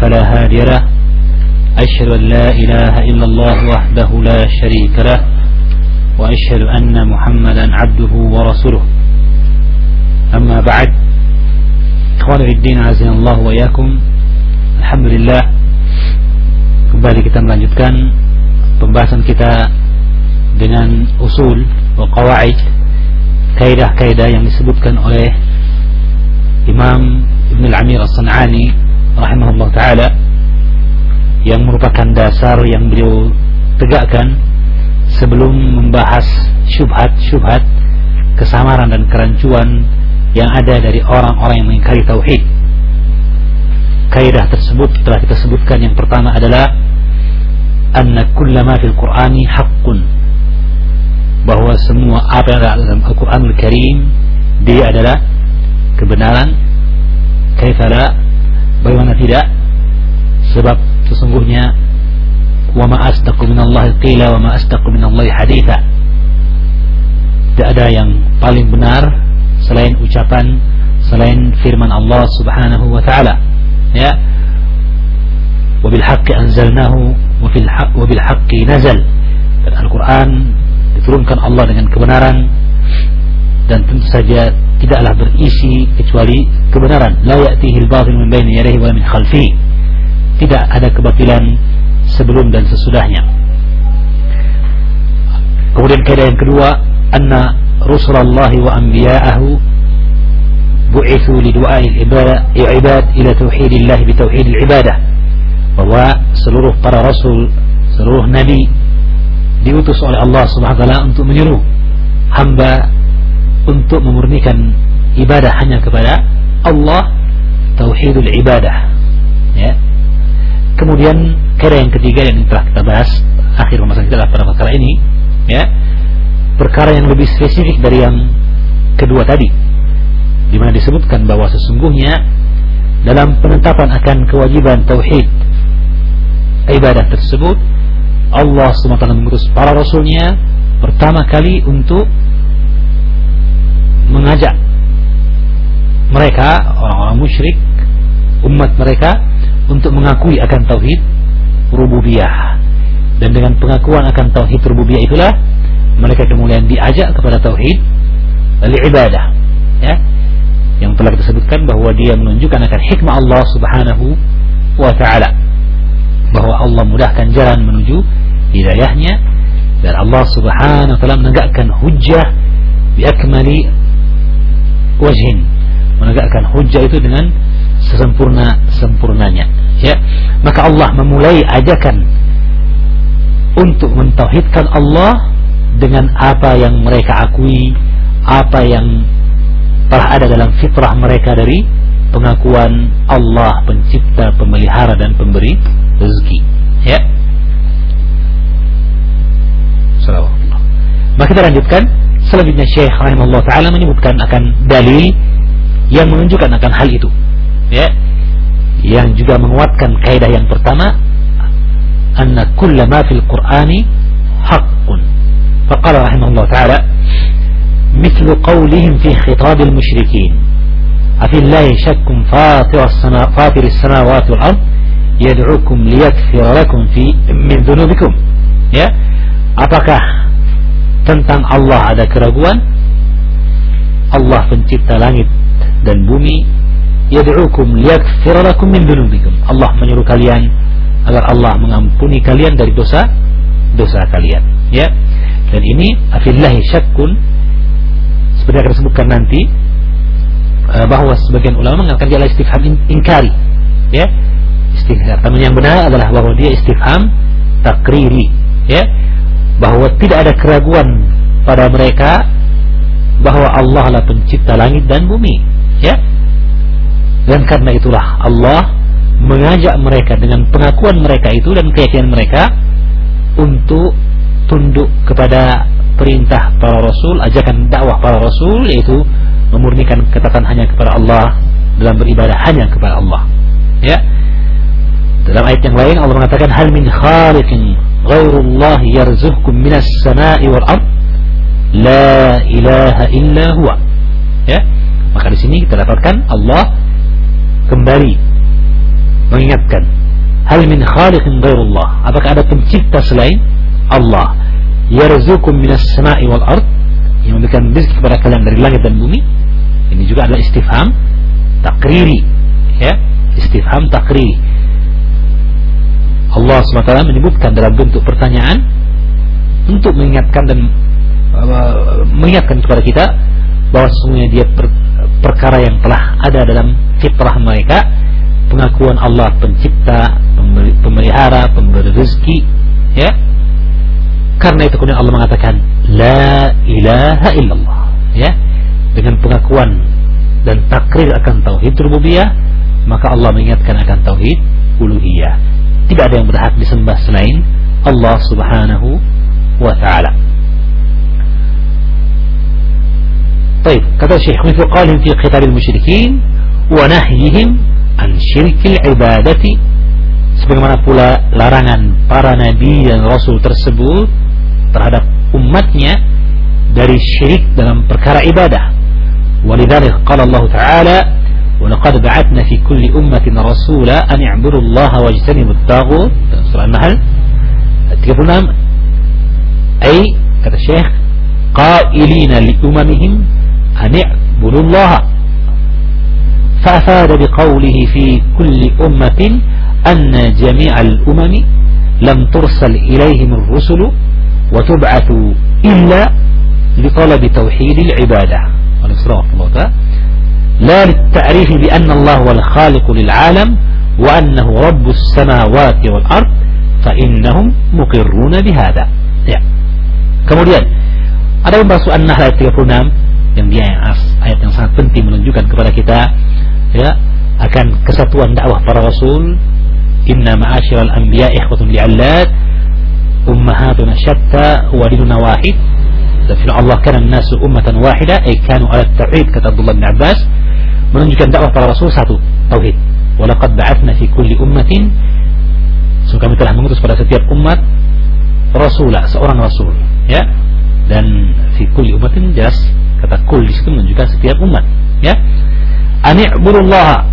فلا هادي له أشهد أن لا إله إلا الله وحده لا شريك له وأشهد أن محمدا عبده ورسوله أما بعد إخواني في الدين عزنا الله وإياكم. Alhamdulillah, kembali kita melanjutkan pembahasan kita dengan usul wa qawaid, kaidah-kaidah yang disebutkan oleh Imam Ibn al-Amir as-San'ani rahimahullah ta'ala, yang merupakan dasar yang beliau tegakkan sebelum membahas syubhat-syubhat, kesamaran dan kerancuan yang ada dari orang-orang yang mengingkari tauhid. Kaidah tersebut telah kita sebutkan. Yang pertama adalah anna kullama fil Qur'ani haqqun, bahwa semua apa yang ada dalam Al-Qur'anul Karim dia adalah kebenaran. Kaifala, bagaimana tidak? Sebab sesungguhnya wa ma asdaqu minallahi qila wa ma asdaqu minallahi haditha, tidak ada yang paling benar selain ucapan, selain firman Allah Subhanahu wa ta'ala. Ya, wabil haqqi anzalnahu wabil haqqi nazal. Dan Al-Quran diturunkan Allah dengan kebenaran, dan tentu saja tidaklah berisi kecuali kebenaran. La ya'tihi al-batil min baini yadayhi wa min khalfihi, tidak ada kebatilan sebelum dan sesudahnya. Kemudian kaidah yang kedua, anna rusulallahi wa anbiya'ahu bu'ithu lidu'a'il ibad ila tauhidillah bitauhidil ibadah, bahwa seluruh para rasul, seluruh nabi diutus oleh Allah Subhanahu wa ta'ala untuk menyuruh hamba untuk memurnikan ibadah hanya kepada Allah, tauhidul ibadah. Ya. Kemudian kaidah yang ketiga yang telah kita bahas, akhir pembahasan kita adalah pada perkara ini, ya, perkara yang lebih spesifik dari yang kedua tadi, di mana disebutkan bahwa sesungguhnya dalam penetapan akan kewajiban tauhid ibadah tersebut, Allah SWT mengutus para rasulnya pertama kali untuk mengajak mereka, orang-orang musyrik, umat mereka, untuk mengakui akan tauhid rububiyah. Dan dengan pengakuan akan tauhid rububiyah itulah mereka kemudian diajak kepada tauhid al-ibadah, ya, yang telah kita sebutkan bahwa dia menunjukkan akan hikmah Allah Subhanahu wa ta'ala, bahwa Allah mudahkan jalan menuju hidayahnya, dan Allah Subhanahu wa ta'ala menegakkan hujjah bi akmali wajhin, menegakkan hujjah itu dengan sesempurnanya, ya. Maka Allah memulai ajakan untuk mentauhidkan Allah dengan apa yang mereka akui, apa yang telah ada dalam fitrah mereka dari pengakuan Allah pencipta, pemelihara dan pemberi rezeki, ya. Salawatullah. Maka kita lanjutkan. Selanjutnya Syekh rahimahullah ta'ala menyebutkan akan dalil yang menunjukkan akan hal itu, ya, yang juga menguatkan kaidah yang pertama, anna kulla ma fil Qur'ani haqqun. Faqala rahimahullah ta'ala مثل قولهم في خطاب المشركين أفي الله شك فاطر السماوات والأرض يدعوكم ليغفر لكم من ذنوبكم. Ya, apakah tentang Allah ada keraguan? Allah pencipta langit dan bumi, yad'ukum liyaghfir lakum min dhunubikum, Allah menyuruh kalian agar Allah mengampuni kalian dari dosa kalian, ya. Dan ini afillahi syakkun, seperti akan disebutkan nanti, bahwa sebagian ulama mengatakan dia adalah istifham inkari, ya. Istifham yang benar adalah bahwa dia istifham takriri, ya, bahwa tidak ada keraguan pada mereka bahwa Allah adalah pencipta langit dan bumi, ya. Dan karena itulah Allah mengajak mereka dengan pengakuan mereka itu dan keyakinan mereka untuk tunduk kepada perintah para rasul, ajakan dakwah para rasul, yaitu memurnikan ketaatan hanya kepada Allah dalam beribadah hanya kepada Allah, ya. Dalam ayat yang lain Allah mengatakan hal min khaliqin ghairullah yarzuqukum minas sama'i wal ard la ilaha illa huwa, ya. Maka di sini kita dapatkan Allah kembali mengingatkan, hal min khaliqin ghairullah, apakah ada pencipta selain Allah, yarzuqum minas sama'i wal ard, yang memberikan rezeki kepada kalian dari langit dan bumi. Ini juga adalah istifham takriri, ya, istifham takriri. Allah SWT menyebutkan dalam bentuk pertanyaan untuk mengingatkan dan mengingatkan kepada kita bahwa sesungguhnya dia perkara yang telah ada dalam fitrah mereka, pengakuan Allah pencipta, pemelihara, pemberi rezeki, ya. Karena itu kemudian Allah mengatakan la ilaha illallah, ya. Dengan pengakuan dan takrir akan tauhid rububiyah, maka Allah mengingatkan akan tauhid uluhiyah. Tidak ada yang berhak disembah selain Allah Subhanahu wa ta'ala. Baik, kata Syekh Mithlu qalin fi qitalil musyrikin wa nahyihim an syirkil ibadati, sebagaimana pula larangan para nabi dan rasul tersebut terhadap umatnya dari syirik dalam perkara ibadah. Walidzalika qala Allah Ta'ala wa laqad ba'athna fi kulli ummatin rasula an i'budu Allah wajtanibut taghut, surah An-Nahl 36. Ay, kata Syekh, qailina li umamihim an i'budu Allah, fa'afada biqawlihi fi kulli ummatin anna jami'al umami lam tursal ilayhim ar-rusulu wa tub'athu illa li talabi tauhidil ibadah. Wa nasrallahu ta'ala la lit-ta'rif bi anna Allah wal khaliq lil 'alam wa annahu rabbus samawati wal ard fa innahum muqirruna bihadza. Ya. Kemudian ada pembahasan An-Nahl ayat 36 yang dia ayat yang sangat penting menunjukkan kepada kita, ya, akan kesatuan dakwah para rasul. Inna ma'asyiral anbiya ikhwatun li'allat ummahatuna syatta wa dinuna wahid. Dan Allah kana an-nasu ummatan wahida, ay kanu ala tauhid, kata Abdullah bin Abbas, menunjukkan dakwah para rasul satu, tauhid. Wa laqad ba'atsna fi kulli ummatin, kami telah mengutus pada setiap umat rasulah, seorang rasul, ya. Dan fi kulli ummatin jelas kata kul di situ menunjukkan setiap umat, ya. Ani'budullah,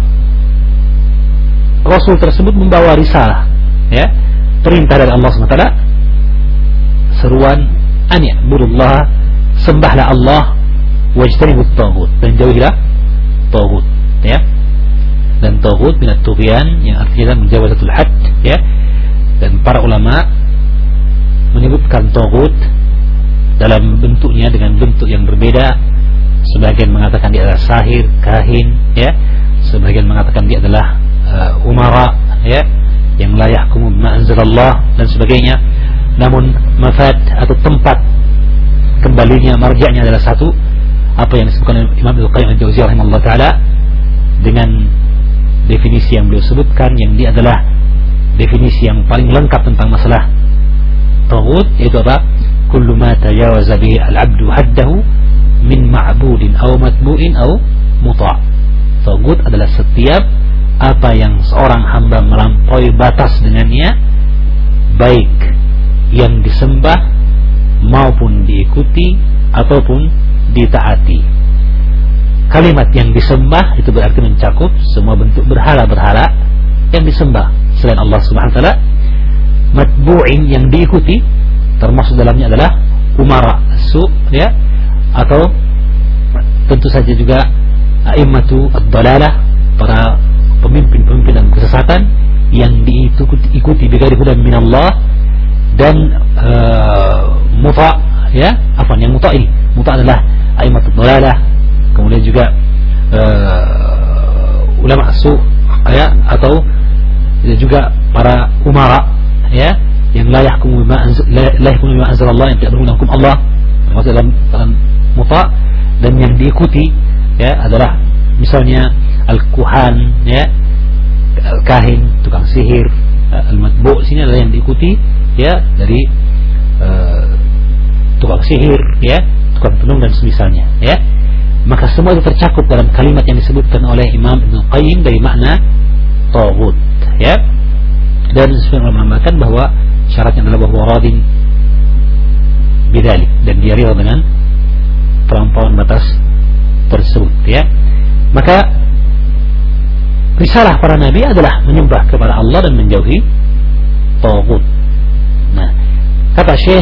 rasul tersebut membawa risalah, ya, perintah dari Allah SWT, seruan ani'budullah, sembahlah Allah, wajtanibut taghut, dan jauhilah taghut, ya. Dan taghut minat tughyan, yang artinya menjawazatul had, ya. Dan para ulama menyebutkan taghut dalam bentuknya dengan bentuk yang berbeda. Sebagian mengatakan dia adalah sahir, kahin, ya. Sebagian mengatakan dia adalah umara, ya, yang la yahkumu bima anzalallah dan sebagainya. Namun mafad atau tempat kembalinya, marja'nya adalah satu, apa yang disebutkan oleh Imam Ibnu Qayyim al-Jauziyah rahimahullah taala dengan definisi yang beliau sebutkan, yang dia adalah definisi yang paling lengkap tentang masalah taghut, yaitu apa? Kullu ma tajawaza bihi al-'abdu haddahu min ma'budin aw matbu'in aw muta'. Taghut adalah setiap apa yang seorang hamba melampaui batas dengannya, baik yang disembah maupun diikuti ataupun ditaati. Kalimat yang disembah itu berarti mencakup semua bentuk berhala-berhala yang disembah selain Allah Subhanahu wa taala. Matbu'in yang diikuti, termasuk dalamnya adalah umara su, ya, atau tentu saja juga a'immatu ad-dalalah, para pemimpin-pemimpin dan kesesatan yang diikuti bighairi hudan minallah. Dan muta', ya, afwan, yang muta' ini, muta' adalah a'immatu ad-dalalah, kemudian juga ulama su, ya, atau juga para umara, ya, yang la yahkumu bima anzalallah, yang tidak berhukum Allah, termasuk dalam muta'. Dan yang diikuti, ya, adalah misalnya al-kuhan, ya, kahin, tukang sihir. Al-matbu' sini adalah yang diikuti, ya, dari tukang sihir, ya, tukang tenung dan semisalnya, ya. Maka semua itu tercakup dalam kalimat yang disebutkan oleh Imam Ibnu Qayyim dari makna taghut, ya. Dan sebenarnya menambahkan bahwa syaratnya adalah bahwa radin bidzalik, dan dia rela dengan pelampauan batas tersebut, ya. Maka risalah para nabi adalah menyembah kepada Allah dan menjauhi taghut. Nah, kata Syekh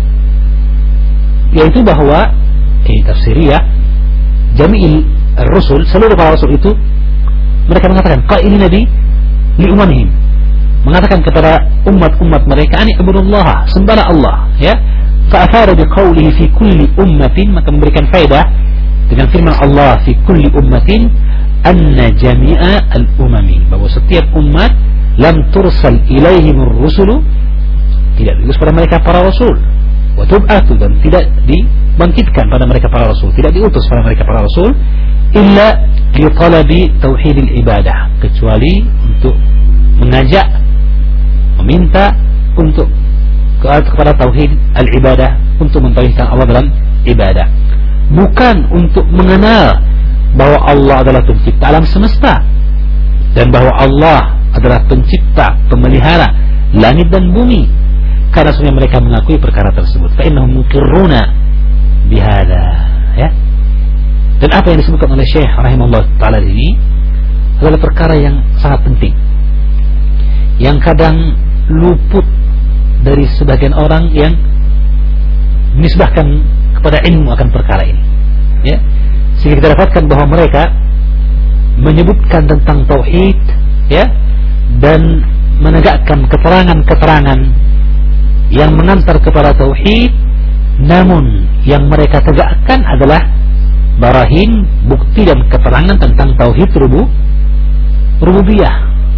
yaitu bahwa tafsiriyah jami'il ar-rusul, seluruh para rasul itu mereka mengatakan qailin nabi li umamihim, mengatakan kepada umat-umat mereka ani ibudullah, sembahlah Allah, ya. Fa athara bi qawlihi fi kulli ummatin, maka memberikan faedah dengan firman Allah fi kulli ummatin anna jami'a al-umami, bahwa setiap umat lam tursal ilaihim ar-rusulu, tidak diutus pada mereka para rasul, wa tub'atu, dan tidak dibangkitkan pada mereka para rasul, tidak diutus pada mereka para rasul, illa li talabi tauhidil ibadah, kecuali untuk mengajak, meminta untuk kepada tauhid al-ibadah, untuk mentauhidkan Allah dalam ibadah, bukan untuk mengenal bahwa Allah adalah pencipta alam semesta dan bahwa Allah adalah pencipta, pemelihara langit dan bumi, karena sebenarnya mereka mengakui perkara tersebut. Fa innahum muqirruna bihadza, ya. Dan apa yang disebutkan oleh Syekh rahimahullah taala ini adalah perkara yang sangat penting, yang kadang luput dari sebagian orang yang menisbahkan kepada ilmu akan perkara ini, ya. Sehingga kita dapatkan bahwa mereka menyebutkan tentang tauhid, ya, dan menegakkan keterangan-keterangan yang mengantar kepada tauhid, namun yang mereka tegakkan adalah barahin, bukti dan keterangan tentang tauhid rububiyah,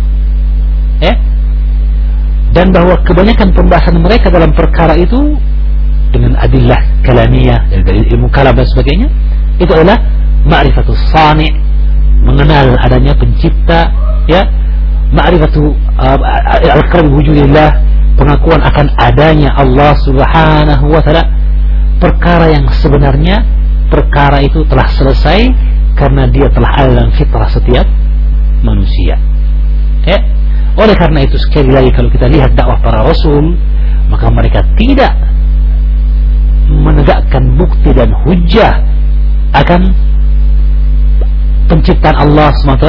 ya. Dan bahwa kebanyakan pembahasan mereka dalam perkara itu dengan adillah kalamiyah, dari ilmu kalam dan sebagainya, itu adalah ma'rifatus sani', mengenal adanya pencipta, ya, ma'rifatu al-qarim wujudillah, pengakuan akan adanya Allah subhanahu wa ta'ala. Perkara yang sebenarnya perkara itu telah selesai karena dia telah ada dalam fitrah setiap manusia, ya. Oleh karena itu sekali lagi kalau kita lihat dakwah para rasul, maka mereka tidak menegakkan bukti dan hujjah akan penciptaan Allah SWT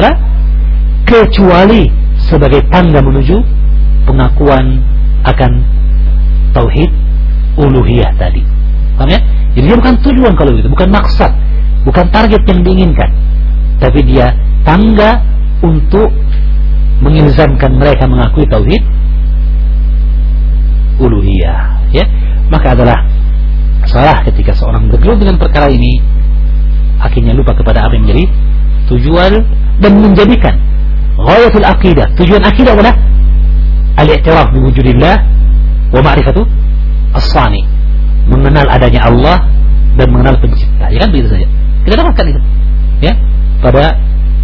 kecuali sebagai tanda menuju pengakuan akan tauhid uluhiyah tadi. Paham ya? Jadi dia bukan tujuan kalau itu, bukan maksud, bukan target yang diinginkan, tapi dia tangga untuk mengilzamkan mereka mengakui tauhid uluhiyah, ya. Maka adalah salah ketika seorang bergelut dengan perkara ini, akhirnya lupa kepada apa yang menjadi tujuan dan menjadikan ghayatul aqidah, tujuan akidah adalah al-i'tiraf bi wujudillah wa ma'rifatu as-sani, mengenal adanya Allah dan mengenal pencipta, ya kan, begitu saja. Kita dapatkan itu, ya, pada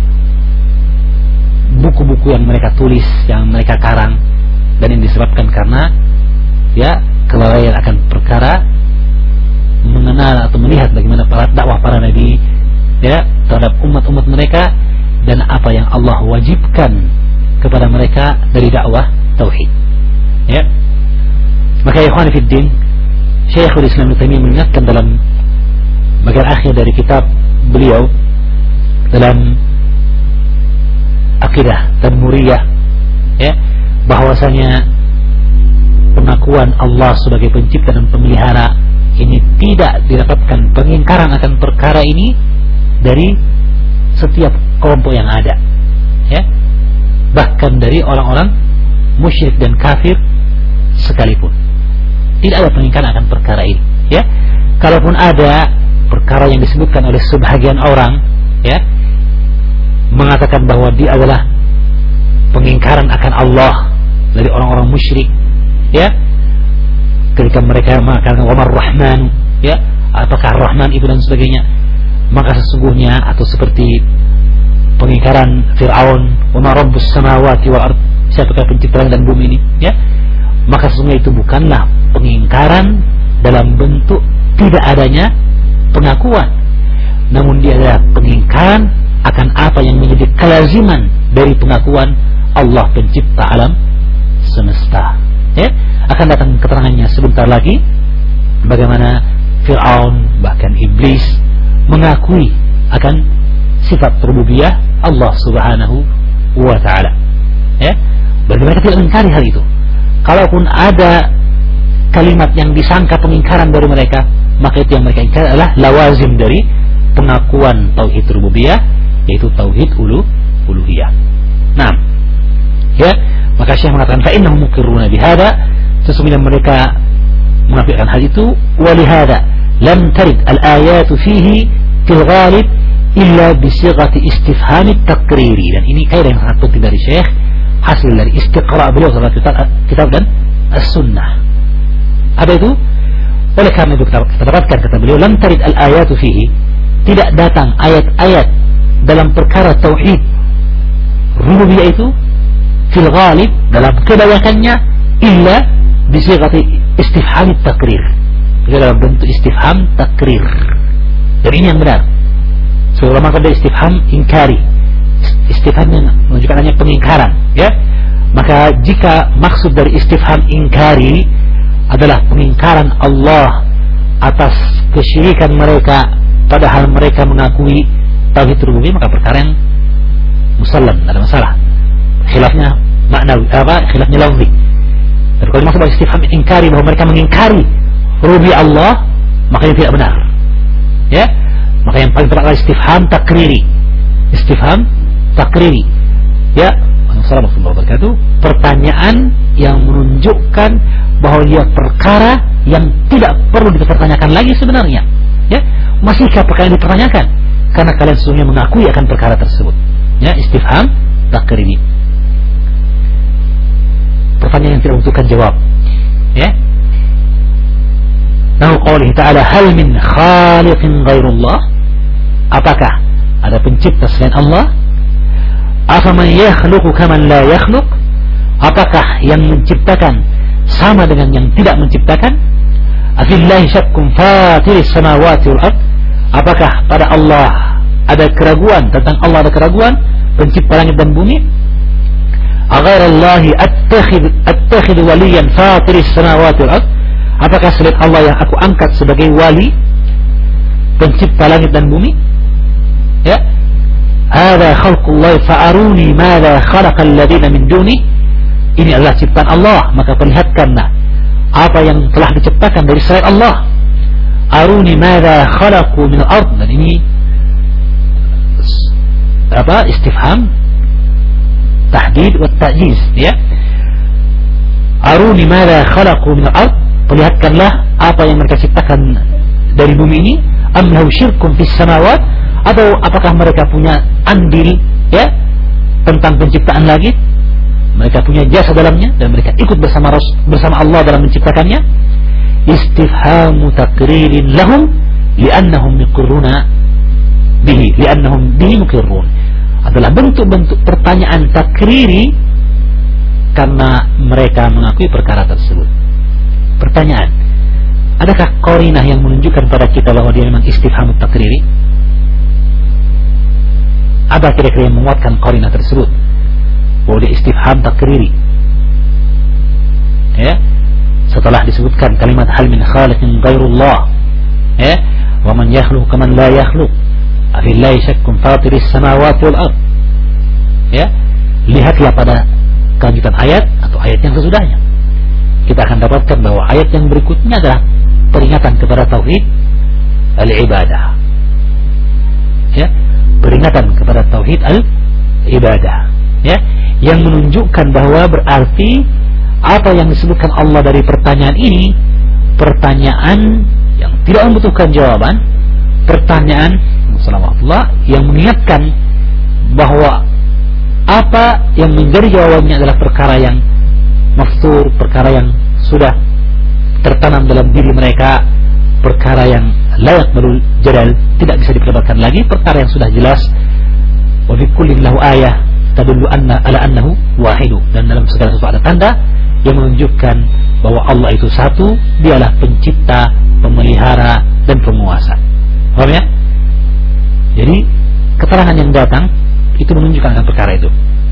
buku-buku yang mereka tulis, yang mereka karang, dan yang disebabkan karena, ya, kelalaian akan perkara mengenal atau melihat bagaimana dakwah para nabi, ya, terhadap umat-umat mereka dan apa yang Allah wajibkan kepada mereka dari dakwah tauhid, ya. Maka ya ikhwan fiddin, Syekhul Islam Ibnu Taimiyah mengingatkan dalam bagian akhir dari kitab beliau dalam akidah Tadmuriyah, ya, bahwasanya pengakuan Allah sebagai pencipta dan pemelihara ini tidak didapatkan pengingkaran akan perkara ini dari setiap kelompok yang ada, ya, bahkan dari orang-orang musyrik dan kafir sekalipun tidak ada pengingkaran akan perkara ini, ya. Kalaupun ada perkara yang disebutkan oleh sebagian orang, ya, mengatakan bahwa dia adalah pengingkaran akan Allah dari orang-orang musyrik, ya, ketika mereka mengatakan wa mar-rahman, ya, apakah Rahman itu dan sebagainya, maka sesungguhnya atau seperti pengingkaran Fir'aun wa ma rabbus samawati wal ard, siapakah pencipta langit dan bumi ini, ya, maka sesungguhnya itu bukanlah pengingkaran dalam bentuk tidak adanya pengakuan, namun dia adalah pengingkaran akan apa yang menjadi kelaziman dari pengakuan Allah pencipta alam semesta, ya. Akan datang keterangannya sebentar lagi bagaimana Fir'aun bahkan iblis mengakui akan sifat rububiyah Allah subhanahu wa ta'ala. Ya, berarti mereka tidak mengingkari hal itu. Kalaupun ada kalimat yang disangka pengingkaran dari mereka, maka itu yang mereka ingkari adalah lawazim dari pengakuan tauhid rububiyah, yaitu tauhid uluhiyah. Nah, ya, maka Syekh mengatakan fa innahum muqirruna bihada, sesungguhnya mereka mengakuikan hal itu, wa lihada lam tarid al-ayatu fihi fil ghalib illa bi sighati istifham at-taqriri. Dan ini kaidah yang sangat penting dari Syekh, hasil dari istiqra' beliau terhadap kitab dan as-sunnah. Apa itu? Oleh karena itu kita dapatkan, kata beliau, lam tarid al-ayatu fihi, tidak datang ayat-ayat dalam perkara tauhid rububiyah itu fil ghalib, dalam kebanyakannya, illa bi sighati istifham at-taqrir, dalam bentuk istifham takrir. Dan ini yang benar. Seorang maka ada istifham inkari, istifham yang menunjukkan hanya pengingkaran, ya. Maka jika maksud dari istifham inkari adalah pengingkaran Allah atas kesyirikan mereka, padahal mereka mengakui tauhid rububiyah, maka perkara yang musallam, tidak ada masalah. Khilafnya maknawi, khilafnya lafzi. Dan kalau dimaksud istifham inkari bahwa mereka mengingkari rububiyah Allah, maka ini tidak benar. Ya, maka yang paling tepat adalah istifham takriri. Istifham takriri. Ya, Assalamualaikum warahmatullahi wabarakatuh. Pertanyaan yang menunjukkan bahwa dia perkara yang tidak perlu dipertanyakan lagi sebenarnya. Ya, masihkah perkara yang dipertanyakan? Karena kalian sesungguhnya mengakui akan perkara tersebut. Ya, istifham takriri. Pertanyaan yang tidak membutuhkan jawab. Ya. Nahu qawlihi ta'ala hal min khaliqin ghairullah, apakah ada pencipta selain Allah? Afaman yakhluqu kaman la yakhluq, apakah yang menciptakan sama dengan yang tidak menciptakan? Afillahi syakkun fatiris samawati wal ard, apakah pada Allah ada keraguan, tentang Allah ada keraguan, pencipta langit dan bumi? Aghairallahi attakhidhu waliyan fatiris samawati wal ard, apakah selain Allah yang aku angkat sebagai wali, pencipta langit dan bumi? Ya, hadza khalqullah fa'aruni madza khalaqal ladzina min duni, ini adalah ciptaan Allah, maka perlihatkanlah apa yang telah diciptakan dari selain Allah. Aruni madza khalaqu min al-ard, dan ini apa, istifham tahdid wa ta'jiz, ya. Aruni madza khalaqu min al-ard, perlihatkanlah apa yang mereka ciptakan dari bumi ini. Am lahu syirkum fis samawat, atau apakah mereka punya andil, ya, tentang penciptaan langit, mereka punya jasa dalamnya dan mereka ikut bersama Allah dalam menciptakannya. Istifhamu takririn lahum li'annahum muqirruna bihi, li'annahum bihi muqirrun, adalah bentuk-bentuk pertanyaan takriri karena mereka mengakui perkara tersebut. Pertanyaan, adakah qarinah yang menunjukkan pada kita bahwa dia memang istifham takriri? Apa kira-kira yang menguatkan qarinah tersebut bahwa dia istifham takriri? Ya, setelah disebutkan kalimat hal min khaliqin ghairullah, ya, wa man yakhluqu kaman la yakhluq, afillahi syakkun fatiris samawati wal ard. Ya, lihatlah pada kelanjutan ayat atau ayat yang sesudahnya, kita akan dapatkan bahwa ayat yang berikutnya adalah peringatan kepada tauhid al-ibadah. Ya, peringatan kepada tauhid al-ibadah, ya, yang menunjukkan bahwa berarti apa yang disebutkan Allah dari pertanyaan ini, pertanyaan yang tidak membutuhkan jawaban, pertanyaan yang mengingatkan bahwa apa yang menjadi jawabannya adalah perkara yang maftur, perkara yang sudah tertanam dalam diri mereka, perkara yang layak berul jadal, tidak bisa diperdebatkan lagi, perkara yang sudah jelas. Wa fi kullin lahu ayah tadullu ala annahu wahidu, dan dalam segala sesuatu ada tanda yang menunjukkan bahwa Allah itu satu, dialah pencipta, pemelihara dan penguasa. Paham ya? Jadi keterangan yang datang itu menunjukkan akan perkara itu.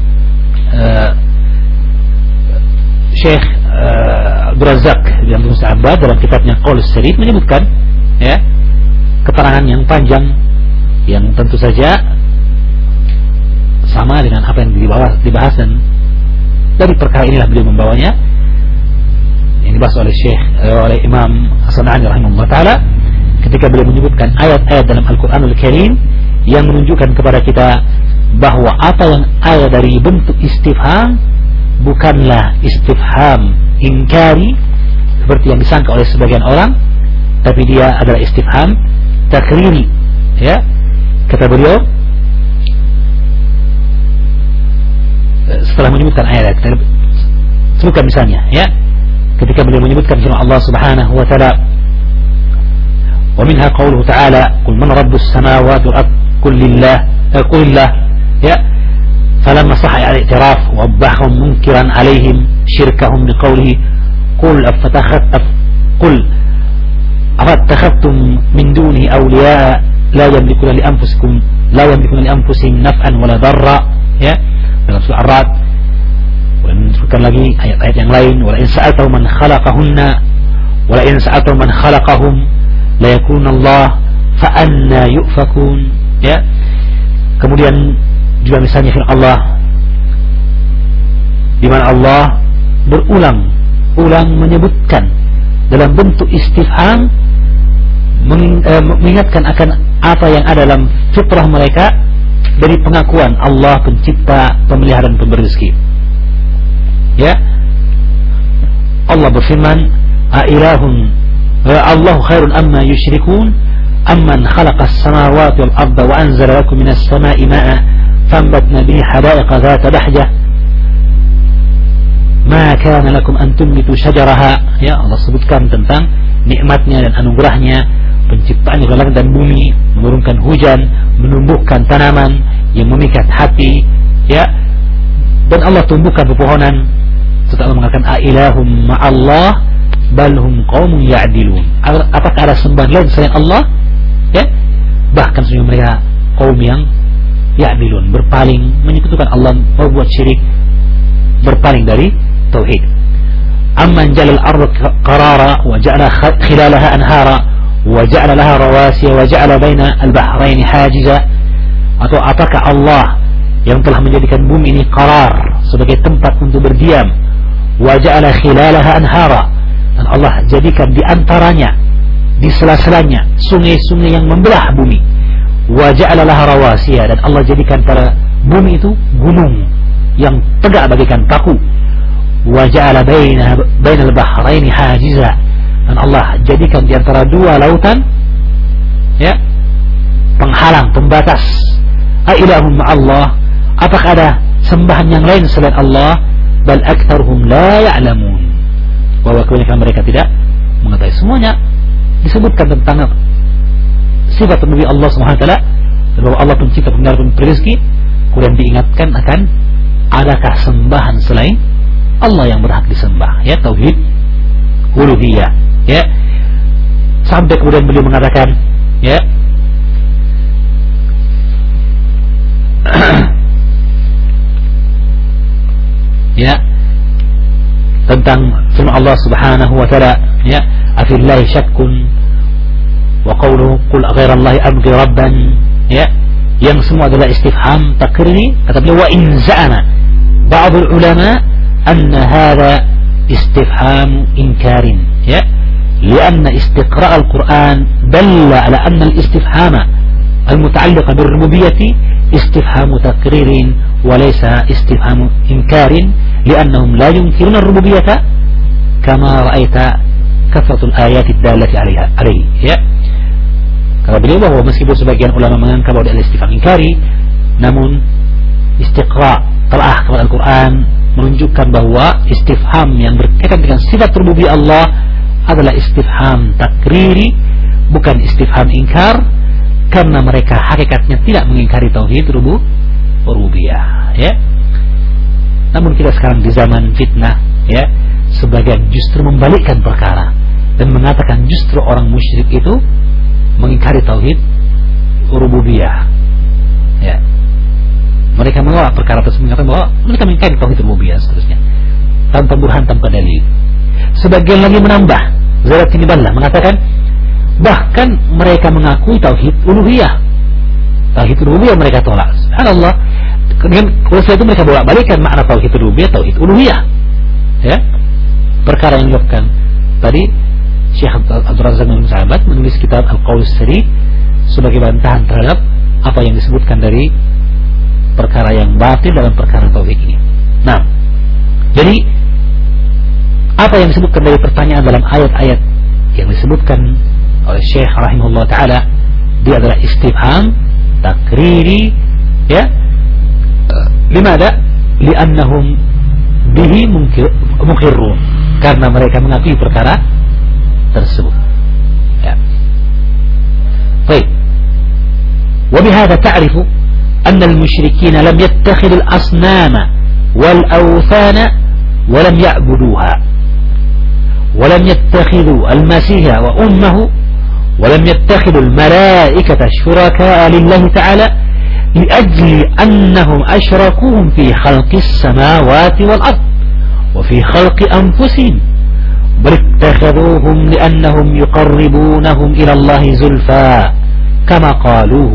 Syekh Abdul Razak yang Musta'abad dalam kitabnya Qaul As-Sarid menyebutkan, ya, keterangan yang panjang yang tentu saja sama dengan apa yang dibahas, dan dari perkara inilah beliau membawanya yang dibahas oleh Imam As-San'ani rahimahullah taala ketika beliau menyebutkan ayat-ayat dalam Al-Qur'anul Karim yang menunjukkan kepada kita bahwa apa yang ada dari bentuk istifham bukanlah istifham inkari seperti yang disangka oleh sebagian orang, tapi dia adalah istifham takriri. Ya, kata beliau setelah menyebutkan ayat, kita sebutkan misalnya, ya, ketika beliau menyebutkan firman Allah Subhanahu wa taala, wa minha qauluhu ta'ala, qul man rabbus samawati wal ard qul lillah, ya, falamma sahha al-i'tiraf wa wabbahum munkiran alaihim syirkahum biqaulihi qul afattakhadtum min dunihi awliya la yamlikuna li anfusihim naf'an wala darra, ya, dalam surah Ar-Ra'd. Dan disebutkan lagi ayat-ayat yang lain, wala in sa'altahum man khalaqahunna wala in sa'altahum man khalaqahum la yakuna Allah fa anna yufakun, ya. Kemudian juga misalnya firman Allah di mana Allah berulang-ulang menyebutkan dalam bentuk istifham mengingatkan akan apa yang ada dalam fitrah mereka dari pengakuan Allah pencipta, pemelihara dan pemberi rezeki. Ya, Allah berfirman, Allahu khairun amma yushrikun amman khalaqas samawati wal arda wa anzala lakum minas sama'i ma'a fambatna bihi hadaiqa dhata bahjah ma kana lakum an tumbitu syajaraha. Ya, Allah sebutkan tentang nikmatnya dan anugerahnya, penciptaan langit dan bumi, menurunkan hujan, menumbuhkan tanaman yang memikat hati, ya, dan Allah tumbuhkan pepohonan. Setelah Allah mengatakan ailahum ma'allah balhum qaumun ya'dilun, apakah ada sembahan lain selain Allah? Ya, bahkan sesungguhnya mereka kaum yang ya'dilun, berpaling, menyekutukan Allah, berbuat syirik, berpaling dari tauhid. Amman jalal arda qarara wa ja'ala khilalaha anhara wa ja'ala laha rawasiya wa ja'ala baina al-bahrain hajiza, atau apakah Allah yang telah menjadikan bumi ini qarar, sebagai tempat untuk berdiam, wa ja'ala khilalaha anhara, dan Allah jadikan di antaranya, di sela-selanya sungai-sungai yang membelah bumi, wa ja'ala laha rawasiya, dan Allah jadikan pada bumi itu gunung yang tegak bagaikan paku, wa ja'ala bainal bahraini hajiza, dan Allah jadikan di antara dua lautan, ya, penghalang, pembatas. Ailahum ma'allah, apakah ada sembahan yang lain selain Allah? Bal aktsaruhum la ya'lamun, bahwa kebanyakan mereka tidak mengetahui. Semuanya disebutkan tentang sifat rububiyah Allah Subhanahu wa taala, bahwa Allah pencipta, pemelihara, pemberi rezeki. Kemudian diingatkan akan adakah sembahan selain Allah yang berhak disembah, ya, tauhid uluhiyah, ya. Sampai kemudian beliau mengatakan, ya, ya, tentang firman Allah Subhanahu wa taala, ya, afillahi syakkun wa qawluhu qul ghairallahi abghi rabban, ya, yang semua adalah istifham takriri. Kata beliau, wa in za'ana ba'dul ulama anna hadha istifham inkarin, ya, lianna istiqra' al-Quran dalla ala anna al-istifhama al-muta'alliqa bir-rububiyyati istifhamu takririn wa laysa istifhamu inkarin liannahum la yunkiruna ar-rububiyyata kama ra'aita kathratul ayati ad-dallati 'alaihi, ya. Kata beliau bahwa meskipun sebagian ulama menganggap bahwa adalah istifham inkari, namun istiqra' telah kepada Al-Quran menunjukkan bahwa istifham yang berkaitan dengan sifat rububiyah Allah adalah istifham takriri, bukan istifham ingkar, karena mereka hakikatnya tidak mengingkari tauhid rububiyah, ya. Namun kita sekarang di zaman fitnah, ya, sebagian justru membalikkan perkara dan mengatakan justru orang musyrik itu mengingkari tauhid rububiyah, ya. Mereka menolak perkara tersebut, mengatakan bahwa mereka mengingkari tauhid rububiyah seterusnya, tanpa burhan, tanpa dalil. Sebagian lagi menambah, Zarat bin Ballah mengatakan bahkan mereka mengakui tauhid uluhiyah, tauhid rububiyah mereka tolak. Subhanallah, Dengan setelah itu mereka bolak-balikan makna tauhid rububiyah, tauhid uluhiyah. Ya. Perkara yang dilakukan tadi Syekh Abdul Razak bin Sahabat menulis kitab Al-Qaul As-Sadid sebagai bantahan terhadap apa yang disebutkan dari perkara yang batil dalam perkara tauhid ini. Nah, jadi apa yang disebutkan dari pertanyaan dalam ayat-ayat yang disebutkan oleh Syekh rahimahullah taala, dia adalah istifham takriri, ya. Limada? Li'annahum bihi muqirrun, karena mereka mengakui perkara tersebut. Ya. Baik. Wa bihadza ta'rifu anna al-musyrikeen lam yattakhidhu al-asnama wal awthana wa lam ya'buduha wa lam yattakhidhu al-masiha wa ummuhu wa lam yattakhidhu al-malaa'ikata shuraka'a lillahi ta'ala لأجل أنهم أشركوهم في خلق السماوات والأرض وفي خلق أنفسهم بل اتخذوهم لأنهم يقربونهم إلى الله زلفى كما قالوه.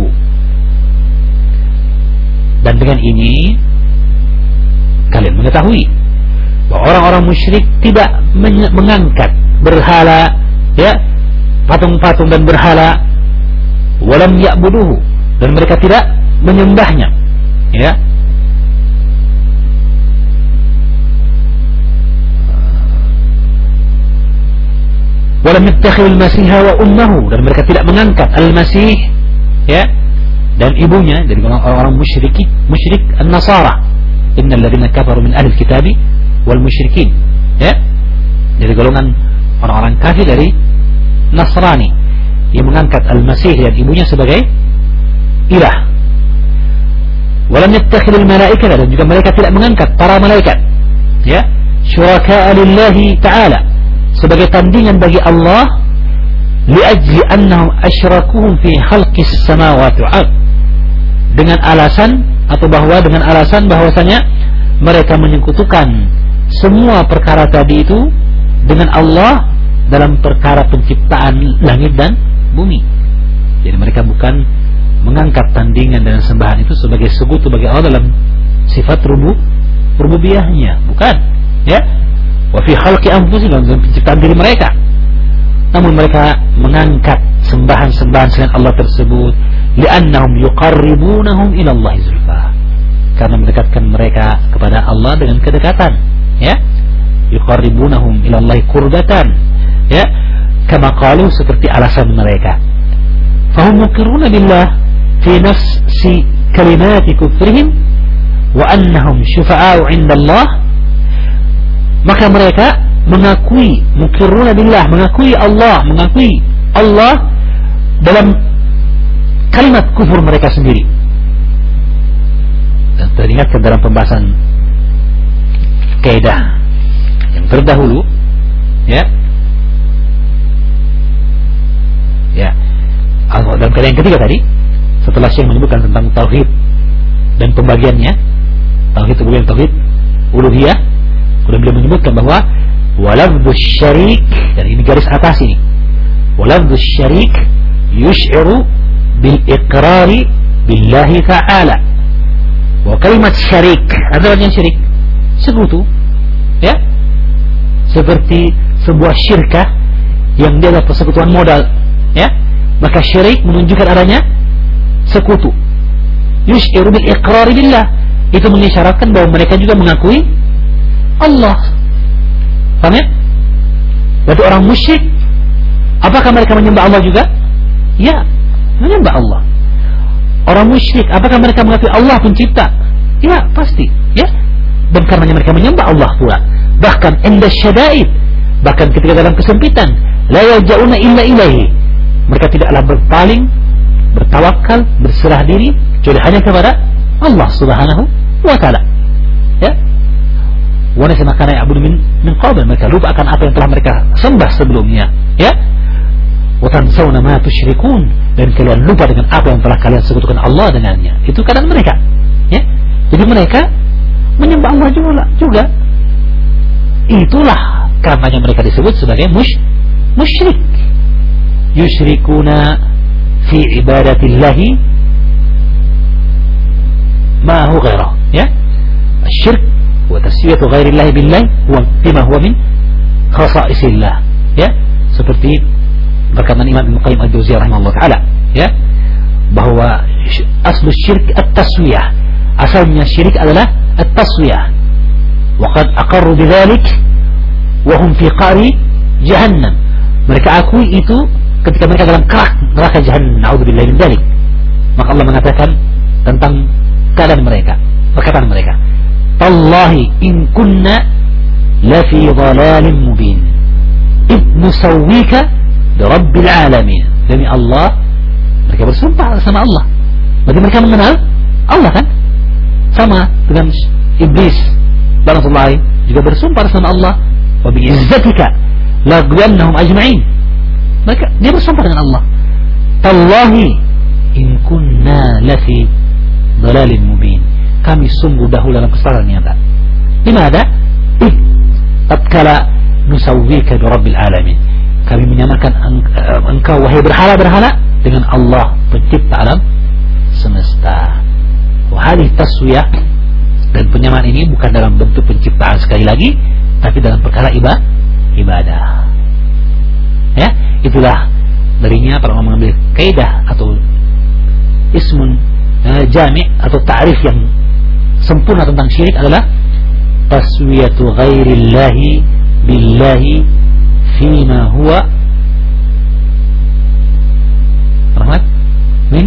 Dan dengan ini kalian mengetahui bahwa orang-orang musyrik tidak mengangkat berhala, ya, patung-patung dan berhala, walam ya'buduhu, dan mereka tidak menyembahnya, ya. Walam yattakhidul masiha wa ummuhu, dan mereka tidak mengangkat al-masih, ya, dan ibunya dari orang-orang musyrik an-nasara. Innal ladzina kafaru min ahli al-kitabi wal musyrikin, ya, dari golongan orang-orang kafir dari Nasrani yang mengangkat al-masih dan ibunya sebagai ilah. Walam yattakhidul malaikata, dan juga mereka tidak mengangkat para malaikat, ya, syuraka'a lillahi ta'ala, sebagai tandingan bagi Allah, liajli annahum asyrakuhum fi khalqis samawati wal ard, dengan alasan dengan alasan bahwasanya mereka menyekutukan semua perkara tadi itu dengan Allah dalam perkara penciptaan langit dan bumi. Jadi mereka bukan mengangkat tandingan dan sembahan itu sebagai sekutu bagi Allah dalam sifat rububiyahnya, bukan, ya. Wa fi khalqi anfusihim, dalam penciptaan diri mereka. Namun mereka mengangkat sembahan-sembahan selain Allah tersebut li'annahum yuqarribunahum ila Allah zulfa, karena mendekatkan mereka kepada Allah dengan kedekatan, ya. Yuqarribunahum ila Allah qurbatan, ya, kama qalu, seperti alasan mereka. Fahum muqirruna billah fi nafsi kalimati kufrihim wa annahum syufa'a'u 'inda Allah, maka mereka mengakui, muqirruna billah, mengakui Allah dalam kalimat kufur mereka sendiri. Dan teringatkan dalam pembahasan kaidah yang terdahulu, ya, ya, dalam kaidah yang ketiga tadi, setelah Syekh menyebutkan tentang tauhid dan pembagiannya, tauhid rububiyah, tauhid uluhiyah, kemudian beliau menyebutkan bahwa walafdzus syarik, dan ini garis atas ini, walafdzus syarik yush'iru bil iqrari billahi ta'ala. Bahwa kalimat syarik, ada yang syirik, sekutu, ya, seperti sebuah syirkah yang dia adalah persekutuan modal, ya, maka syirik menunjukkan adanya sekutu. Yush'iru bil iqrari billah, itu mengisyaratkan bahwa mereka juga mengakui Allah. Paham, ya? Berarti orang musyrik, apakah mereka menyembah Allah juga? Ya, menyembah Allah. Orang musyrik, apakah mereka mengakui Allah pencipta? Ya, pasti, ya. Dan karenanya mereka menyembah Allah pula. Bahkan inda syada'id, bahkan ketika dalam kesempitan, la yalja'una illa ilaihi, mereka tidaklah berpaling, bertawakal, berserah diri kecuali hanya kepada Allah Subhanahu wa ta'ala, ya. Wa nasima kana ya'budu min qabl, mereka lupa akan apa yang telah mereka sembah sebelumnya, ya. Wa tansawna ma tusyrikun, dan kalian lupa dengan apa yang telah kalian sekutukan Allah dengannya. Itu keadaan mereka, ya. Jadi mereka menyembah Allah juga. Itulah karenanya mereka disebut sebagai musyrik. Yusyrikuna fi ibadatillahi ma'ahu ghairah. Ya, syirik wa taswiyatu ghairillahi billahi huwa bima huwa min khasa'isillah. Ya, seperti perkataan Imam Ibnu Qayyim al-Jauziyah rahimahullah taala, ya, bahwa aslu syirik at-taswiyah, asalnya syirik adalah at-taswiyah. Wa qad aqarru bidzalik wa hum fi qari jahannam. Mereka akui itu ketika mereka dalam kerak neraka jahannam. Na'udzubillahi min dzalik. Maka Allah mengatakan tentang keadaan mereka, perkataan mereka, tallahi in kunna la fi dhalalin mubin id nusawwika bi rabbil alamin. Demi Allah, mereka bersumpah sama Allah. Berarti mereka mengenal Allah kan? Sama dengan iblis, laknatullahi, juga bersumpah sama Allah, wa bi izzatika la ghwannahum ajma'in. Mereka dia bersumpah dengan Allah, tallahi in kunna lafi dhalalin mubin, kami sungguh dahulu dalam kesalahan nyata. Di mana? Tatkala nusawwika bi rabbil alamin, kami menyamakan engkau wahai berhala-berhala dengan Allah pencipta alam semesta. Wahai taswiyah, dan penyamaan ini bukan dalam bentuk penciptaan sekali lagi, tapi dalam perkara ibadah. Ya, itulah darinya para ulama mengambil kaidah atau ismun jami' atau ta'rif yang sempurna tentang syirik adalah taswiyatu ghairillahi billahi fima huwa rahmat min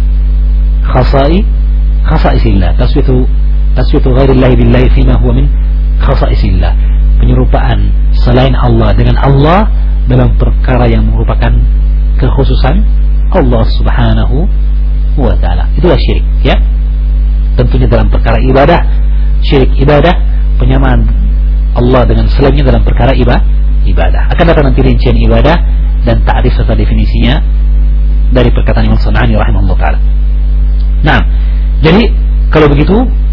khasa'isillah. Taswiyatu ghairillahi billahi fima huwa min khasa'isillah, penyerupaan selain Allah dengan Allah dalam perkara yang merupakan kekhususan Allah subhanahu wa ta'ala. Itulah syirik, ya. Tentunya dalam perkara ibadah, syirik ibadah, penyamaan Allah dengan selainnya dalam perkara ibadah. Akan datang nanti rincian ibadah dan ta'rif serta definisinya dari perkataan Imam San'ani rahimahullah ta'ala. Nah, jadi kalau begitu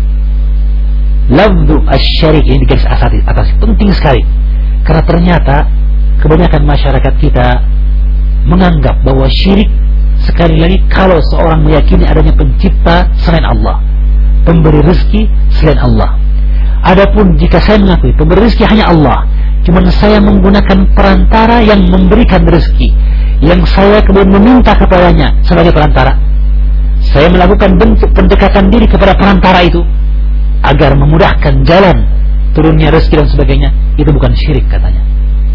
lafzu asy-syarik ini di garis atas penting sekali, karena ternyata kebanyakan masyarakat kita menganggap bahwa syirik, sekali lagi, kalau seorang meyakini adanya pencipta selain Allah, pemberi rezeki selain Allah. Adapun jika saya mengakui pemberi rezeki hanya Allah, cuma saya menggunakan perantara yang memberikan rezeki, yang saya kemudian meminta kepadanya sebagai perantara, saya melakukan bentuk pendekatan diri kepada perantara itu agar memudahkan jalan turunnya rezeki dan sebagainya, itu bukan syirik katanya.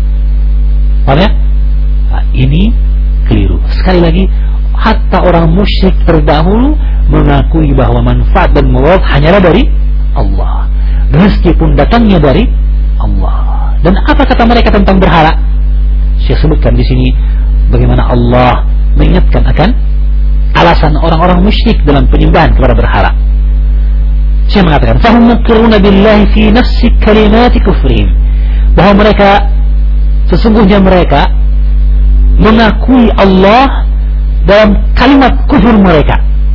Paham ya? Nah, ini keliru. Sekali lagi, hatta orang musyrik terdahulu mengakui bahwa manfaat dan mudarat hanyalah dari Allah, rezeki pun datangnya dari Allah. Dan apa kata mereka tentang berhala? Saya sebutkan di sini bagaimana Allah mengingatkan akan alasan orang-orang musyrik dalam penyembahan kepada berhala. Saya mengatakan, fahum muqirruna billahi fi nafsi kalimati kufrihim, bahwa mereka, sesungguhnya mereka mengakui Allah dalam kalimat kufur mereka.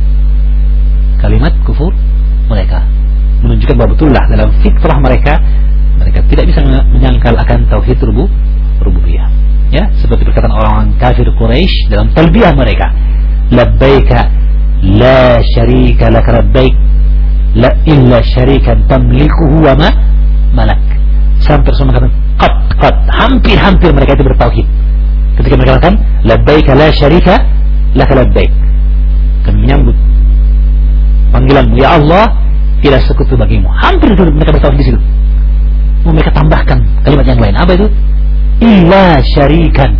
Kalimat kufur mereka menunjukkan bahwa betullah dalam fitrah mereka tidak bisa menyangkal akan tauhid rububiyah. Ya, seperti perkataan orang kafir Quraisy dalam talbiyah mereka, labbaika la syarika lak labbaik la illa syarikan tamlikuhu wa ma malak. Sampai semua kata qad hampir mereka itu bertauhid ketika mereka katakan labbaika la syarika lak labbaik, kami menyambut panggilanmu ya Allah, tidak sekutu bagimu. Hampir itu mereka bertauhid di situ. Mereka tambahkan kalimat yang lain, apa itu? Illa syarikan,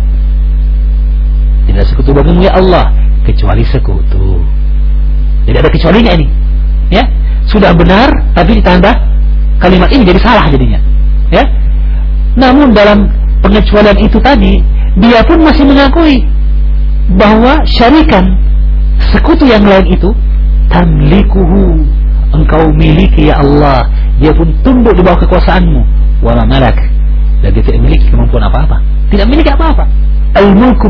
tidak sekutu bagimu ya Allah kecuali sekutu. Jadi ada kecualinya ini, ya. Sudah benar tapi ditambah kalimat ini jadi salah jadinya, ya. Namun dalam pengecualian itu tadi, dia pun masih mengakui bahwa syarikan, sekutu yang lain itu, tamlikuhu, engkau miliki ya Allah, dia pun tunduk di bawah kekuasaanmu, wala malak, dan dia tidak memiliki kemampuan apa-apa, tidak memiliki apa-apa. Al-mulku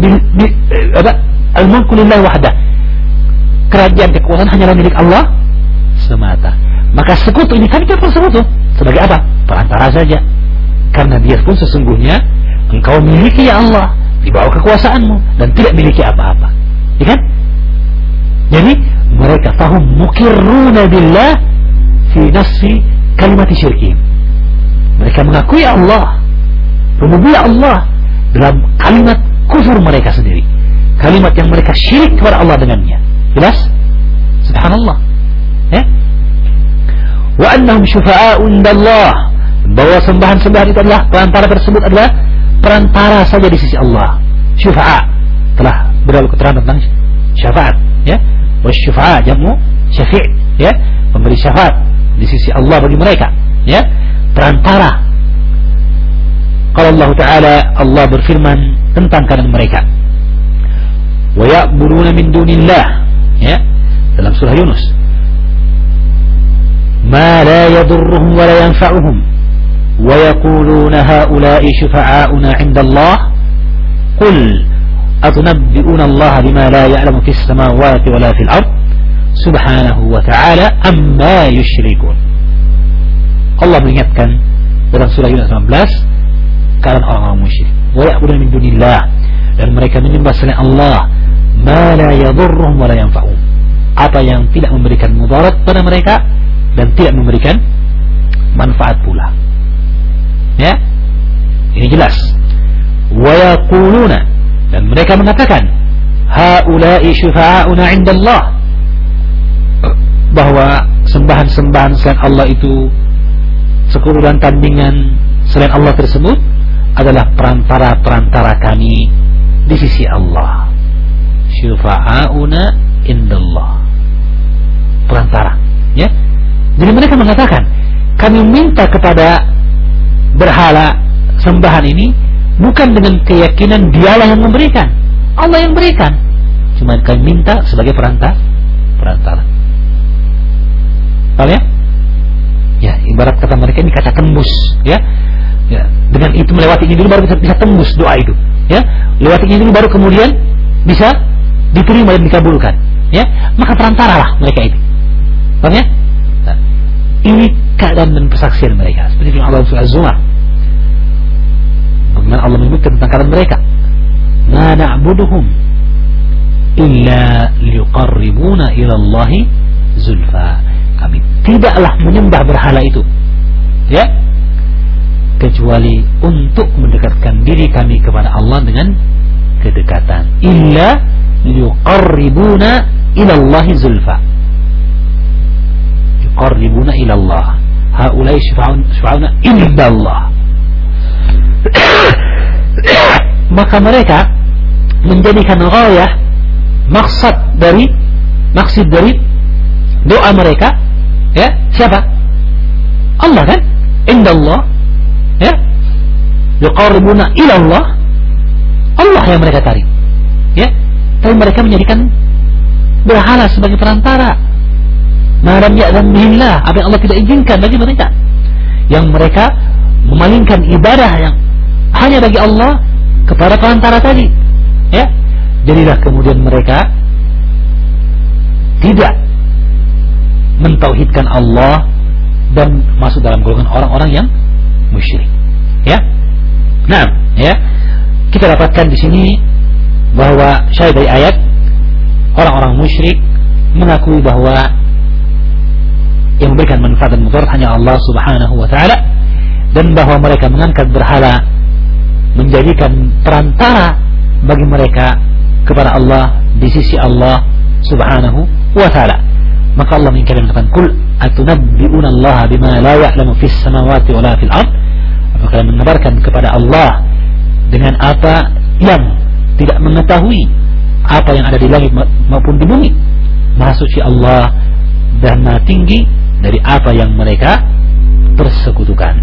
lillahi wahdah, kerajaan kekuasaan hanyalah milik Allah semata. Maka sekutu ini kan kita sekutu sebagai apa? Perantara saja. Karena dia pun sesungguhnya engkau miliki ya Allah di bawah kekuasaanmu dan tidak miliki apa-apa. Ya kan? Jadi mereka fahum mukirruna billah fi nafsi kalimat syirki. Mereka mengakui Allah, rububiyah Allah dalam kalimat kufur mereka sendiri, kalimat yang mereka syirik kepada Allah dengannya. Jelas? Subhanallah. Ya? Wa annahum syufa'a'u indallah, bahwa sembahan-sembahan itu adalah perantara tersebut adalah perantara saja di sisi Allah. Syufa'a, telah berlalu keterangan tentang syafaat, ya. Wasyufa'a jamu syafi', ya, pemberi syafaat di sisi Allah bagi mereka, ya, perantara. Kalau Allah Ta'ala, Allah berfirman tentang keadaan mereka, wa ya'buduna min dunillah, ya, dalam surah Yunus, ma la yadurruhum wa la yanfa'uhum wa yaquluna ha'ula'i syufa'a'una 'inda Allah qul atunabbi'una Allah bima la ya'lamu fis samawati wa la fil ard subhanahu wa ta'ala amma yusyrikun. Allah mengingatkan dalam surah Yunus 19 keadaan orang-orang musyrik, wa ya'buduna min dunillah, dan mereka menyembah selain Allah ma la yadurruhum wa la yanfa'uhum, apa yang tidak memberikan mudarat pada mereka dan tidak memberikan manfaat pula. Ya, ini jelas. Wa yaquluna, dan mereka mengatakan haula'i syufa'auna 'inda Allah, bahwa sembahan-sembahan selain Allah itu, sekumpulan tandingan selain Allah tersebut adalah perantara-perantara kami di sisi Allah. Syufa'auna 'inda Allah, perantara, ya. Jadi mereka mengatakan, kami minta kepada berhala sembahan ini bukan dengan keyakinan dialah yang memberikan, Allah yang berikan, cuma kami minta sebagai perantara. Paham ya? Ya, ibarat kata mereka ini kaca tembus, ya. Ya, dengan itu melewati ini dulu baru bisa tembus doa itu, ya. Lewati ini dulu baru kemudian bisa diterima dan dikabulkan, ya. Maka perantara lah mereka itu. Paham ya? Nah, ini keadaan dan persaksian mereka. Seperti firman Allah surah Az-Zumar, bagaimana Allah menyebutkan tentang keadaan mereka, ma na'buduhum illa liqarribuna ila Allahi zulfa, kami tidaklah menyembah berhala itu, ya, kecuali untuk mendekatkan diri kami kepada Allah dengan kedekatan. Illa liqarribuna ila Allahi zulfa, yuqarribuna ila Allah, haulai syufa'una inda Allah. Maka mereka menjadikan ghayah, maksud dari doa mereka, ya, siapa? Allah kan? Inda Allah, ya, yuqarribuna ila Allah, Allah yang mereka cari, ya. Tapi mereka menjadikan berhala sebagai perantara, ma lam ya'zan bihillah, apa yang Allah tidak izinkan bagi mereka, yang mereka memalingkan ibadah yang hanya bagi Allah kepada perantara tadi, ya. Jadilah kemudian mereka tidak mentauhidkan Allah dan masuk dalam golongan orang-orang yang musyrik, ya. Nah, ya, kita dapatkan di sini bahwa syahid dari ayat, orang-orang musyrik mengakui bahwa yang memberikan manfaat dan mudarat hanya Allah Subhanahu wa ta'ala, dan bahwa mereka mengangkat berhala menjadikan perantara bagi mereka kepada Allah di sisi Allah Subhanahu wa ta'ala. Maka Allah mengatakan, kul atunabbi'una Allah bima la ya'lamu fis samawati wa la fil ard, apakah kalian mengabarkan kepada Allah dengan apa yang tidak mengetahui apa yang ada di langit maupun di bumi. Maha suci Allah dan maha tinggi dari apa yang mereka persekutukan.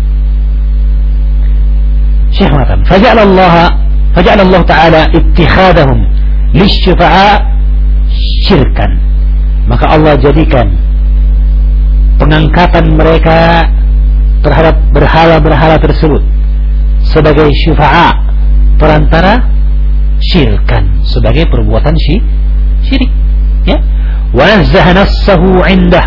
Syekh mengatakan, faja'ala Allah Ta'ala ittikhadahum lisyufa'a syirkan, maka Allah jadikan pengangkatan mereka terhadap berhala-berhala tersebut sebagai syufa'a, perantara, syirkan, sebagai perbuatan syirik, ya. Wa nazzaha nafsahu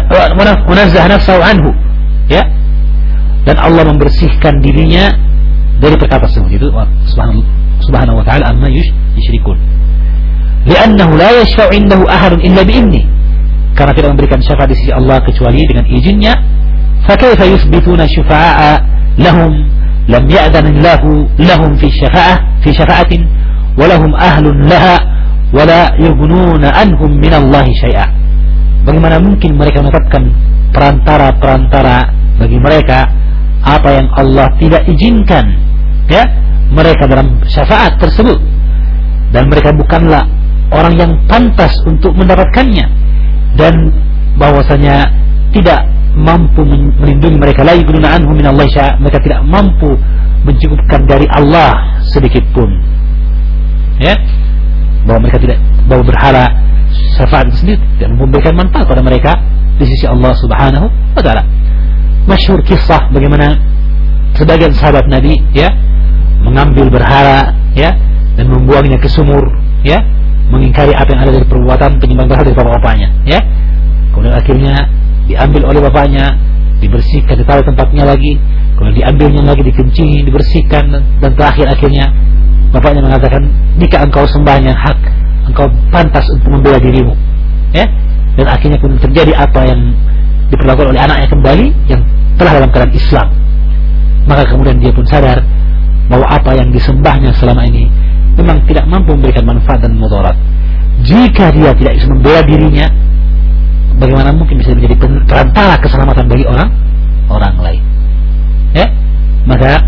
anhu, ya, dan Allah membersihkan dirinya dari perkara tersebut, itu subhanahu wa ta'ala amma yusyrikun, li'annahu la yashfa'u indahu ahadun illa bi'idnih, karena tidak memberikan syafaat di sisi Allah kecuali dengan izinnya. Fakaifa yuthbituna syufa'a lahum lam ya'dhanillahu lahum fi syafa'atin wa lahum ahlun laha wa la yughnuna anhum minallahi syai'a. Bagaimana mungkin mereka menetapkan perantara-perantara bagi mereka apa yang Allah tidak izinkan, ya, mereka dalam syafaat tersebut, dan mereka bukanlah orang yang pantas untuk mendapatkannya, dan bahwasanya tidak mampu melindungi mereka, la yughnuna anhum minallahi syai'a, mereka tidak mampu mencukupkan dari Allah sedikit pun, ya, bahwa mereka tidak, bahwa berhala syafaat sendiri dan memberikan manfaat pada mereka di sisi Allah Subhanahu wa taala. Masyhur kisah bagaimana sebagian sahabat Nabi, ya, mengambil berhala, ya, dan membuangnya ke sumur, ya, mengingkari apa yang ada dari perbuatan penyembah berhala dari bapak-bapaknya, ya. Kemudian akhirnya diambil oleh bapaknya, dibersihkan, ditaruh tempatnya lagi, kemudian diambilnya lagi, dikencingi, dibersihkan, dan terakhir akhirnya bapaknya mengatakan, jika engkau sembahnya hak, engkau pantas untuk membela dirimu, ya. Dan akhirnya pun terjadi apa yang diperlakukan oleh anaknya kembali yang telah dalam keadaan Islam. Maka kemudian dia pun sadar bahwa apa yang disembahnya selama ini memang tidak mampu memberikan manfaat dan mudarat. Jika dia tidak bisa membela dirinya, bagaimana mungkin bisa menjadi perantara keselamatan bagi orang lain, ya? Maka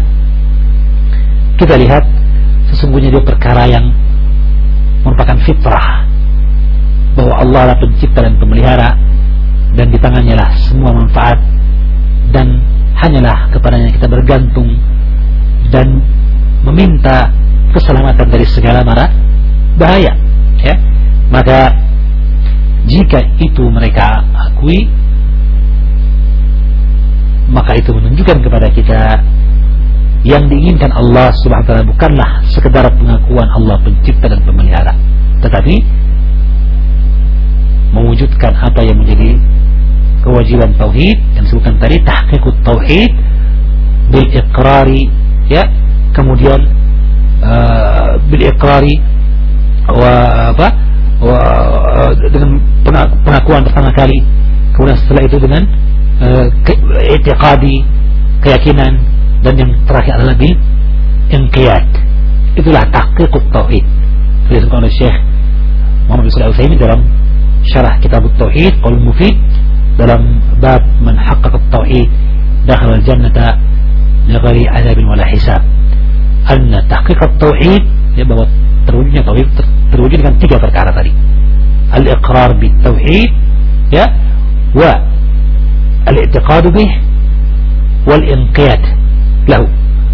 kita lihat sesungguhnya dia perkara yang merupakan fitrah, bahwa Allah adalah pencipta dan pemelihara, dan di tangannya lah semua manfaat, dan hanyalah kepadanya kita bergantung dan meminta keselamatan dari segala mara bahaya, ya. Maka jika itu mereka akui, maka itu menunjukkan kepada kita yang diinginkan Allah Subhanahu wa taala bukanlah sekedar pengakuan Allah pencipta dan pemelihara, tetapi mewujudkan apa yang menjadi kewajiban tauhid yang disebutkan tadi, tahqiqut tauhid bil iqrari, ya, kemudian bil iqrari dengan pengakuan pertama kali, kemudian setelah itu dengan i'tiqadi, keyakinan, dan yang terakhir adalah bil inqiyad. Itulah tahqiqut tauhid. Disebutkan oleh Syekh Muhammad bin Shalih Al-Utsaimin dalam syarah kitab Tauhid Qaul Mufid dalam bab man haqqaqa at-tauhid dakhala al-jannata bighairi adzabin wala hisab. Anna tahqiq at-tauhid, ya, bahwa terwujudnya tauhid terwujud dengan tiga perkara tadi. Al-iqrar bit-tauhid, ya, wa al-i'tiqad bih wal inqiyad lahu.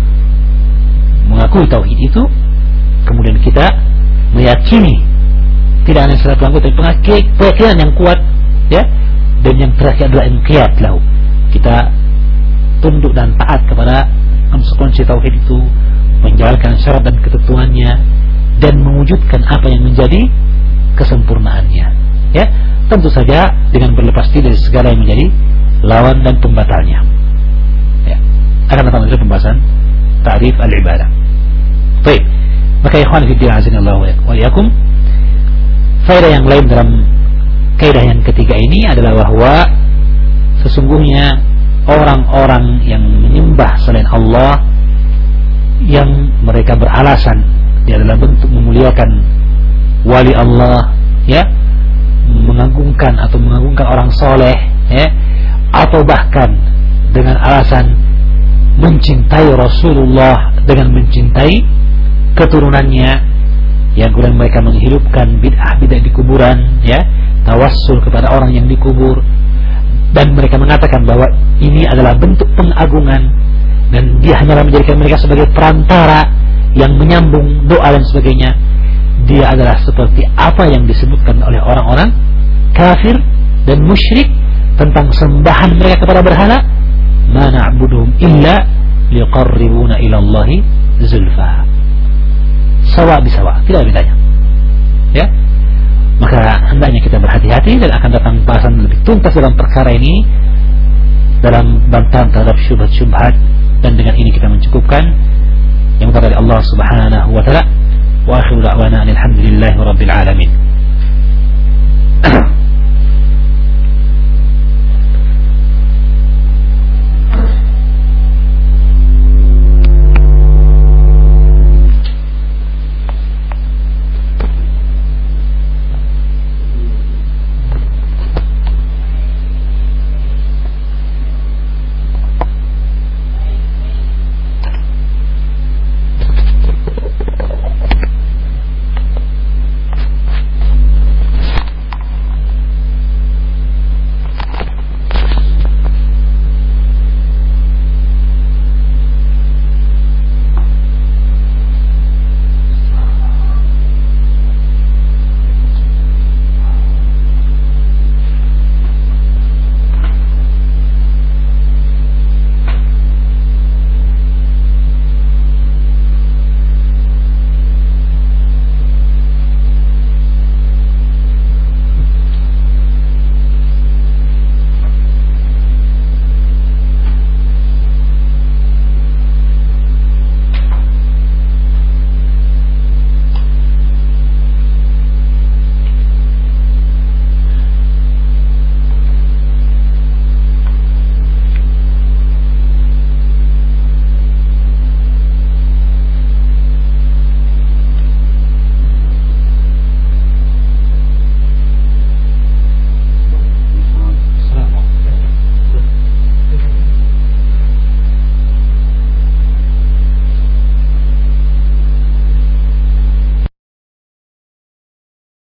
Mengakui tauhid itu, kemudian kita meyakini tidak hanya secara pelanggan tapi keyakinan yang kuat, ya, dan yang terakhir adalah inqiyad lahu. Kita tunduk dan taat kepada konsekuensi tauhid itu, menjalankan syarat dan ketentuannya, dan mewujudkan apa yang menjadi kesempurnaannya, ya, tentu saja dengan berlepas diri dari segala yang menjadi lawan dan pembatalnya, ya. Akan datang dari pembahasan ta'rif al-ibadah. Baik, maka ikhwan fillah azanillahu wa iyyakum, faedah yang lain dalam kaidah yang ketiga ini adalah bahwa sesungguhnya orang-orang yang menyembah selain Allah, yang mereka beralasan dia adalah bentuk memuliakan wali Allah, ya, mengagungkan atau mengagungkan orang soleh, ya, atau bahkan dengan alasan mencintai Rasulullah dengan mencintai keturunannya, yang kemudian mereka menghidupkan bid'ah-bid'ah di kuburan, ya, tawassul kepada orang yang dikubur, dan mereka mengatakan bahwa ini adalah bentuk pengagungan, dan dia hanyalah menjadikan mereka sebagai perantara yang menyambung doa dan sebagainya. Dia adalah seperti apa yang disebutkan oleh orang-orang kafir dan musyrik tentang sembahan mereka kepada berhala, ma na'buduhum illa liqarribuna ila Allahi zulfa. Sawa bisawa, tidak ada bedanya, ya. Maka hendaknya kita berhati-hati, dan akan datang bahasan lebih tuntas dalam perkara ini dalam bantahan terhadap syubhat-syubhat. Dan dengan ini kita mencukupkan yang dari Allah Subhanahu wa taala. Wa akhiru da'wana alhamdulillahi rabbil alamin.